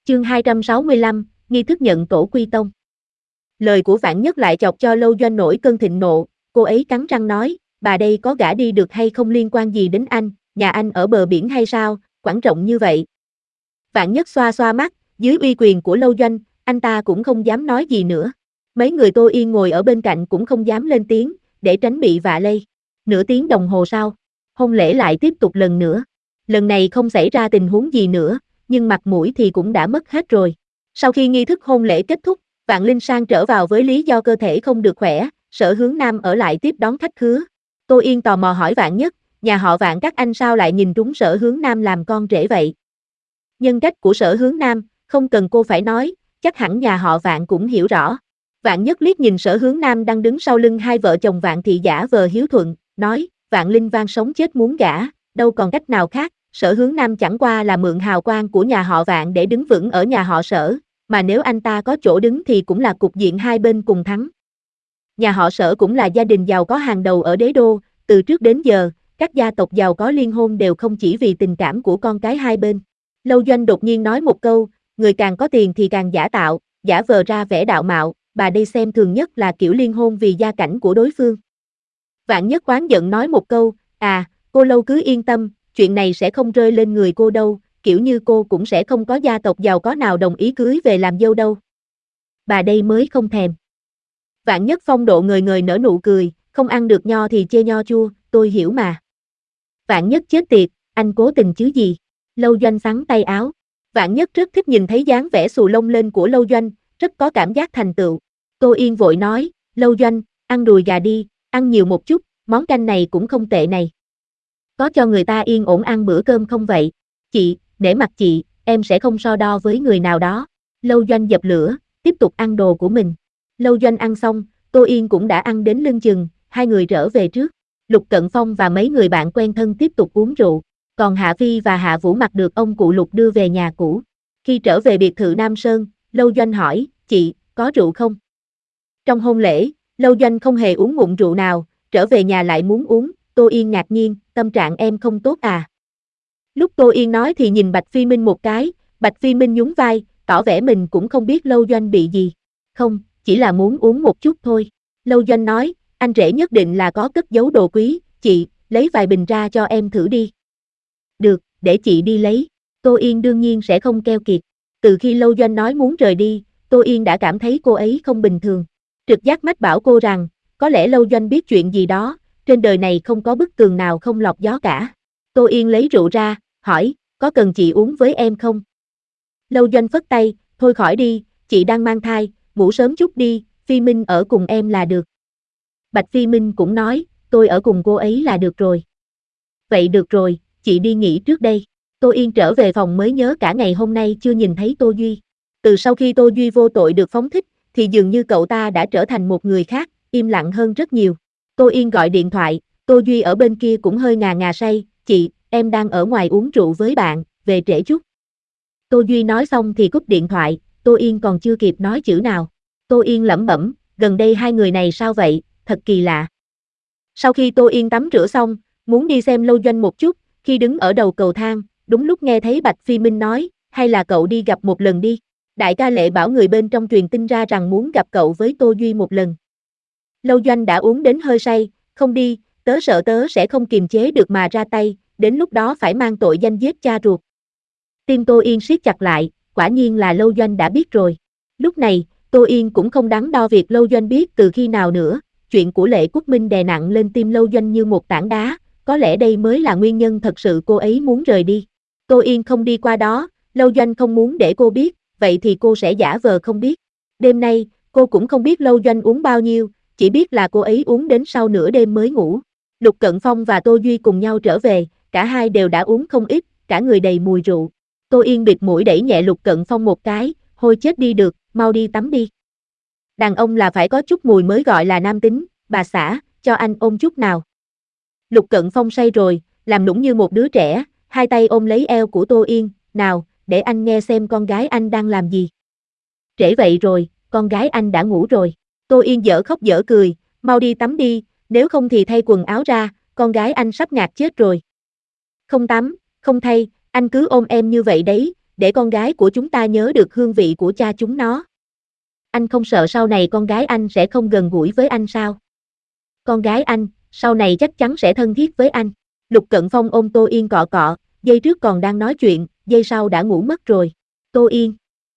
Chương 265, nghi thức nhận tổ quy tông. Lời của Vạn Nhất lại chọc cho Lâu Doanh nổi cơn thịnh nộ, cô ấy cắn răng nói, bà đây có gả đi được hay không liên quan gì đến anh, nhà anh ở bờ biển hay sao, quảng rộng như vậy. Vạn Nhất xoa xoa mắt, dưới uy quyền của Lâu Doanh, anh ta cũng không dám nói gì nữa. Mấy người Tô Yên ngồi ở bên cạnh cũng không dám lên tiếng, để tránh bị vạ lây. Nửa tiếng đồng hồ sau, hôn lễ lại tiếp tục lần nữa. Lần này không xảy ra tình huống gì nữa, nhưng mặt mũi thì cũng đã mất hết rồi. Sau khi nghi thức hôn lễ kết thúc, Vạn Linh Sang trở vào với lý do cơ thể không được khỏe, Sở Hướng Nam ở lại tiếp đón khách khứa. Tô Yên tò mò hỏi Vạn Nhất, nhà họ Vạn các anh sao lại nhìn trúng Sở Hướng Nam làm con rể vậy? Nhân cách của Sở Hướng Nam, không cần cô phải nói, chắc hẳn nhà họ Vạn cũng hiểu rõ. Vạn Nhất liếc nhìn Sở Hướng Nam đang đứng sau lưng hai vợ chồng Vạn Thị giả vờ hiếu thuận, nói, Vạn Linh Vang sống chết muốn gả, đâu còn cách nào khác. Sở Hướng Nam chẳng qua là mượn hào quang của nhà họ Vạn để đứng vững ở nhà họ Sở, mà nếu anh ta có chỗ đứng thì cũng là cục diện hai bên cùng thắng. Nhà họ Sở cũng là gia đình giàu có hàng đầu ở đế đô, từ trước đến giờ, các gia tộc giàu có liên hôn đều không chỉ vì tình cảm của con cái hai bên. Lâu Doanh đột nhiên nói một câu, người càng có tiền thì càng giả tạo, giả vờ ra vẻ đạo mạo, bà đây xem thường nhất là kiểu liên hôn vì gia cảnh của đối phương. Vạn Nhất oán giận nói một câu, cô Lâu cứ yên tâm, chuyện này sẽ không rơi lên người cô đâu, kiểu như cô cũng sẽ không có gia tộc giàu có nào đồng ý cưới về làm dâu đâu. Bà đây mới không thèm. Vạn Nhất phong độ ngời ngời nở nụ cười, không ăn được nho thì chê nho chua, tôi hiểu mà. Vạn Nhất chết tiệt, anh cố tình chứ gì? Lâu Doanh xắn tay áo. Vạn Nhất rất thích nhìn thấy dáng vẻ xù lông lên của Lâu Doanh, rất có cảm giác thành tựu. Tô Yên vội nói, Lâu Doanh, ăn đùi gà đi, ăn nhiều một chút, món canh này cũng không tệ này. Có cho người ta yên ổn ăn bữa cơm không vậy? Chị, nể mặt chị, em sẽ không so đo với người nào đó. Lâu Doanh dập lửa, tiếp tục ăn đồ của mình. Lâu Doanh ăn xong, Tô Yên cũng đã ăn đến lưng chừng, hai người trở về trước. Lục Cận Phong và mấy người bạn quen thân tiếp tục uống rượu, còn Hạ Phi và Hạ Vũ Mặc được ông cụ Lục đưa về nhà cũ. Khi trở về biệt thự Nam Sơn, Lâu Doanh hỏi, chị, có rượu không? Trong hôn lễ, Lâu Doanh không hề uống ngụm rượu nào, trở về nhà lại muốn uống. Tô Yên ngạc nhiên, tâm trạng em không tốt à? Lúc Tô Yên nói thì nhìn Bạch Phi Minh một cái, Bạch Phi Minh nhún vai, tỏ vẻ mình cũng không biết Lâu Doanh bị gì. Không, chỉ là muốn uống một chút thôi. Lâu Doanh nói, anh rể nhất định là có cất giấu đồ quý, chị, lấy vài bình ra cho em thử đi. Được, để chị đi lấy. Tô Yên đương nhiên sẽ không keo kiệt. Từ khi Lâu Doanh nói muốn rời đi, Tô Yên đã cảm thấy cô ấy không bình thường. Trực giác mách bảo cô rằng, có lẽ Lâu Doanh biết chuyện gì đó, trên đời này không có bức tường nào không lọt gió cả. Tô Yên lấy rượu ra, hỏi, có cần chị uống với em không? Lâu Doanh phất tay, thôi khỏi đi, chị đang mang thai, ngủ sớm chút đi, Phi Minh ở cùng em là được. Bạch Phi Minh cũng nói, tôi ở cùng cô ấy là được rồi. Vậy được rồi, chị đi nghỉ trước đây. Tô Yên trở về phòng mới nhớ cả ngày hôm nay chưa nhìn thấy Tô Duy. Từ sau khi Tô Duy vô tội được phóng thích, thì dường như cậu ta đã trở thành một người khác, im lặng hơn rất nhiều. Tô Yên gọi điện thoại, Tô Duy ở bên kia cũng hơi ngà ngà say, chị, em đang ở ngoài uống rượu với bạn, về trễ chút. Tô Duy nói xong thì cúp điện thoại, Tô Yên còn chưa kịp nói chữ nào. Tô Yên lẩm bẩm, gần đây hai người này sao vậy, thật kỳ lạ. Sau khi Tô Yên tắm rửa xong, muốn đi xem Lâu Doanh một chút, khi đứng ở đầu cầu thang, đúng lúc nghe thấy Bạch Phi Minh nói, hay là cậu đi gặp một lần đi. Đại ca Lệ bảo người bên trong truyền tin ra rằng muốn gặp cậu với Tô Duy một lần. Lâu Doanh đã uống đến hơi say, không đi, tớ sợ tớ sẽ không kiềm chế được mà ra tay, đến lúc đó phải mang tội danh giết cha ruột. Tim Tô Yên siết chặt lại, quả nhiên là Lâu Doanh đã biết rồi. Lúc này, Tô Yên cũng không đắn đo việc Lâu Doanh biết từ khi nào nữa, chuyện của Lệ Quốc Minh đè nặng lên tim Lâu Doanh như một tảng đá, có lẽ đây mới là nguyên nhân thật sự cô ấy muốn rời đi. Tô Yên không đi qua đó, Lâu Doanh không muốn để cô biết, vậy thì cô sẽ giả vờ không biết. Đêm nay, cô cũng không biết Lâu Doanh uống bao nhiêu, chỉ biết là cô ấy uống đến sau nửa đêm mới ngủ. Lục Cận Phong và Tô Duy cùng nhau trở về, cả hai đều đã uống không ít, cả người đầy mùi rượu. Tô Yên bịt mũi đẩy nhẹ Lục Cận Phong một cái, hôi chết đi được, mau đi tắm đi. Đàn ông là phải có chút mùi mới gọi là nam tính, bà xã, cho anh ôm chút nào. Lục Cận Phong say rồi, làm nũng như một đứa trẻ, hai tay ôm lấy eo của Tô Yên, nào, để anh nghe xem con gái anh đang làm gì. Trễ vậy rồi, con gái anh đã ngủ rồi. Tô Yên dở khóc dở cười, mau đi tắm đi, nếu không thì thay quần áo ra, con gái anh sắp ngạt chết rồi. Không tắm, không thay, anh cứ ôm em như vậy đấy, để con gái của chúng ta nhớ được hương vị của cha chúng nó. Anh không sợ sau này con gái anh sẽ không gần gũi với anh sao? Con gái anh, sau này chắc chắn sẽ thân thiết với anh. Lục Cận Phong ôm Tô Yên cọ cọ, giây trước còn đang nói chuyện, giây sau đã ngủ mất rồi. Tô Yên.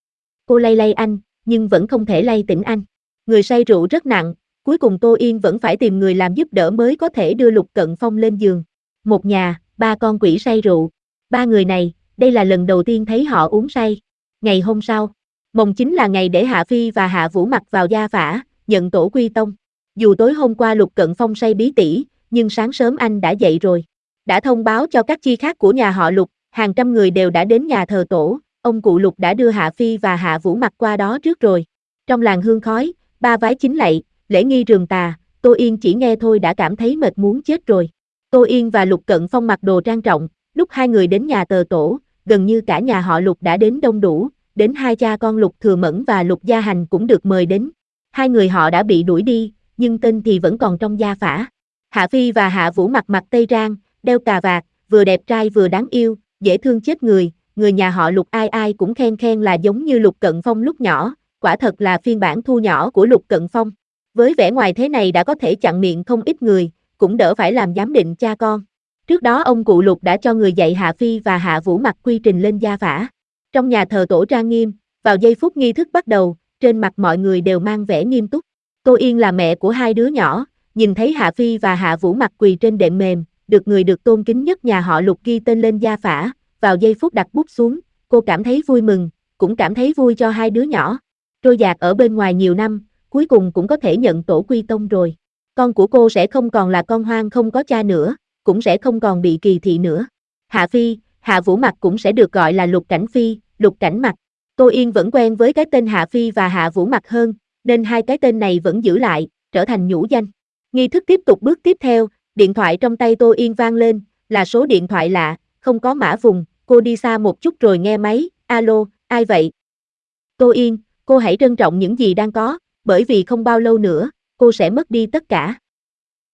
Cô lay lay anh, nhưng vẫn không thể lay tỉnh anh. Người say rượu rất nặng, cuối cùng Tô Yên vẫn phải tìm người làm giúp đỡ mới có thể đưa Lục Cận Phong lên giường. Một nhà, ba con quỷ say rượu. Ba người này, đây là lần đầu tiên thấy họ uống say. Ngày hôm sau, mồng chính là ngày để Hạ Phi và Hạ Vũ mặc vào gia phả, nhận tổ quy tông. Dù tối hôm qua Lục Cận Phong say bí tỉ, nhưng sáng sớm anh đã dậy rồi. Đã thông báo cho các chi khác của nhà họ Lục, hàng trăm người đều đã đến nhà thờ tổ, ông cụ Lục đã đưa Hạ Phi và Hạ Vũ mặc qua đó trước rồi. Trong làng hương khói, ba vái chính lạy, lễ nghi rườm rà, Tô Yên chỉ nghe thôi đã cảm thấy mệt muốn chết rồi. Tô Yên và Lục Cận Phong mặc đồ trang trọng, lúc hai người đến nhà thờ tổ, gần như cả nhà họ Lục đã đến đông đủ, đến hai cha con Lục Thừa Mẫn và Lục Gia Hành cũng được mời đến. Hai người họ đã bị đuổi đi, nhưng tên thì vẫn còn trong gia phả. Hạ Phi và Hạ Vũ mặc tây trang, đeo cà vạt, vừa đẹp trai vừa đáng yêu, dễ thương chết người nhà họ Lục ai ai cũng khen là giống như Lục Cận Phong lúc nhỏ, quả thật là phiên bản thu nhỏ của Lục Cận Phong. Với vẻ ngoài thế này đã có thể chặn miệng không ít người, cũng đỡ phải làm giám định cha con. Trước đó ông cụ Lục đã cho người dạy Hạ Phi và Hạ Vũ mặc quy trình lên gia phả. Trong nhà thờ tổ trang nghiêm, vào giây phút nghi thức bắt đầu, trên mặt mọi người đều mang vẻ nghiêm túc. Tô Yên là mẹ của hai đứa nhỏ, nhìn thấy Hạ Phi và Hạ Vũ mặc quỳ trên đệm mềm, được người được tôn kính nhất nhà họ Lục ghi tên lên gia phả, vào giây phút đặt bút xuống, cô cảm thấy vui mừng, cũng cảm thấy vui cho hai đứa nhỏ. Trôi dạt ở bên ngoài nhiều năm, cuối cùng cũng có thể nhận tổ quy tông rồi. Con của cô sẽ không còn là con hoang không có cha nữa, cũng sẽ không còn bị kỳ thị nữa. Hạ Phi, Hạ Vũ mặc cũng sẽ được gọi là Lục Cảnh Phi, Lục Cảnh Mặc. Tô Yên vẫn quen với cái tên Hạ Phi và Hạ Vũ mặc hơn, nên hai cái tên này vẫn giữ lại, trở thành nhũ danh. Nghi thức tiếp tục bước tiếp theo, điện thoại trong tay Tô Yên vang lên, là số điện thoại lạ, không có mã vùng, cô đi xa một chút rồi nghe máy, alo, ai vậy? Tô Yên, cô hãy trân trọng những gì đang có, bởi vì không bao lâu nữa, cô sẽ mất đi tất cả.